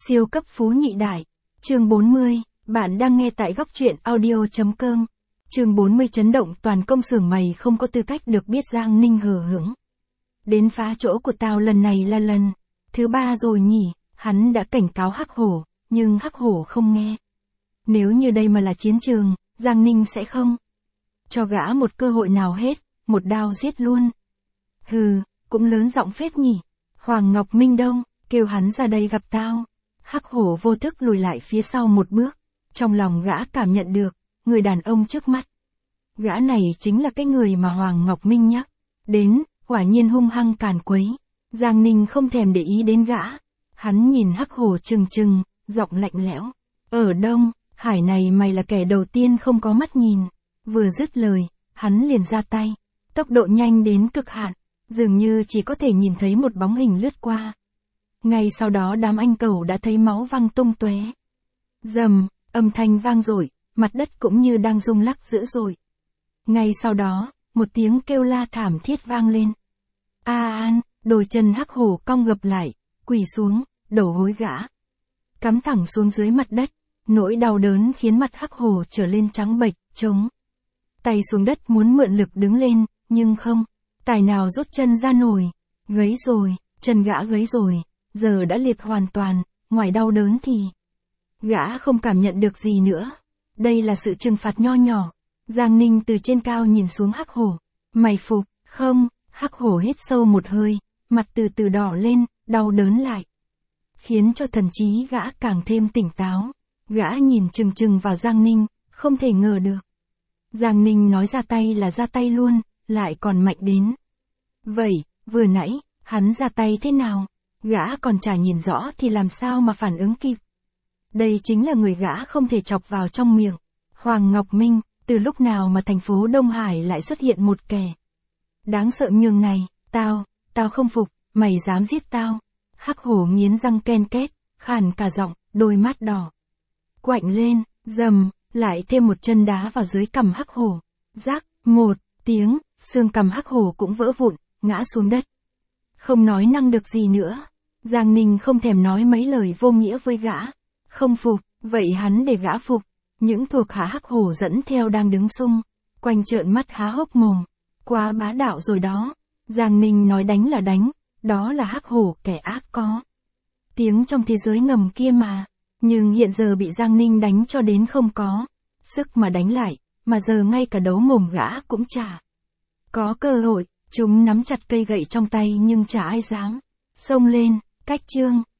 Siêu cấp phú nhị đại. Chương 40, bạn đang nghe tại góc truyện audio.com. Chương 40 chấn động toàn công xưởng mày không có tư cách được biết Giang Ninh hờ hững. Đến phá chỗ của tao lần này là lần thứ 3 rồi nhỉ, hắn đã cảnh cáo Hắc Hổ, nhưng Hắc Hổ không nghe. Nếu như đây mà là chiến trường, Giang Ninh sẽ không cho gã một cơ hội nào hết, một đao giết luôn. Hừ, cũng lớn giọng phết nhỉ. Hoàng Ngọc Minh Đông, kêu hắn ra đây gặp tao. Hắc Hổ vô thức lùi lại phía sau một bước. Trong lòng gã cảm nhận được, người đàn ông trước mắt. Gã này chính là cái người mà Hoàng Ngọc Minh nhắc đến, quả nhiên hung hăng càn quấy. Giang Ninh không thèm để ý đến gã. Hắn nhìn Hắc Hổ trừng trừng, giọng lạnh lẽo. Ở Đông Hải này mày là kẻ đầu tiên không có mắt nhìn. Vừa dứt lời, hắn liền ra tay. Tốc độ nhanh đến cực hạn, dường như chỉ có thể nhìn thấy một bóng hình lướt qua. Ngay sau đó đám anh cẩu đã thấy máu văng tung tóe. Rầm, âm thanh vang dội, mặt đất cũng như đang rung lắc dữ dội. Ngay sau đó, một tiếng kêu la thảm thiết vang lên. An, đôi chân Hắc Hổ cong gập lại, quỳ xuống, đầu gối gã cắm thẳng xuống dưới mặt đất. Nỗi đau đớn khiến mặt Hắc Hổ trở lên trắng bệch, trống tay xuống đất muốn mượn lực đứng lên, nhưng không tài nào rút chân ra nổi. Gấy rồi, chân gã gấy rồi, giờ đã liệt hoàn toàn, ngoài đau đớn thì gã không cảm nhận được gì nữa. Đây là sự trừng phạt nho nhỏ. Giang Ninh từ trên cao nhìn xuống Hắc Hổ. Mày phục, không? Hắc Hổ hít sâu một hơi, mặt từ từ đỏ lên, đau đớn lại, khiến cho thần trí gã càng thêm tỉnh táo. Gã nhìn chừng chừng vào Giang Ninh, không thể ngờ được. Giang Ninh nói ra tay là ra tay luôn, lại còn mạnh đến vậy. Vừa nãy, hắn ra tay thế nào? Gã còn chả nhìn rõ thì làm sao mà phản ứng kịp. Đây chính là người gã không thể chọc vào trong miệng. Hoàng Ngọc Minh, từ lúc nào mà thành phố Đông Hải lại xuất hiện một kẻ đáng sợ nhường này? Tao không phục, mày dám giết tao. Hắc Hổ nghiến răng ken két, khàn cả giọng, đôi mắt đỏ quạnh lên. Rầm, lại thêm một chân đá vào dưới cằm Hắc Hổ. Rắc, một tiếng, xương cằm Hắc Hổ cũng vỡ vụn, ngã xuống đất. Không nói năng được gì nữa. Giang Ninh không thèm nói mấy lời vô nghĩa với gã. Không phục, vậy hắn để gã phục. Những thuộc hạ Hắc Hổ dẫn theo đang đứng xung quanh trợn mắt há hốc mồm. Quá bá đạo rồi đó. Giang Ninh nói đánh là đánh, đó là Hắc Hổ kẻ ác có tiếng trong thế giới ngầm kia mà. Nhưng hiện giờ bị Giang Ninh đánh cho đến không có sức mà đánh lại, mà giờ ngay cả đấu mồm gã cũng chả có cơ hội. Chúng nắm chặt cây gậy trong tay nhưng chả ai dám xông lên. Cách chương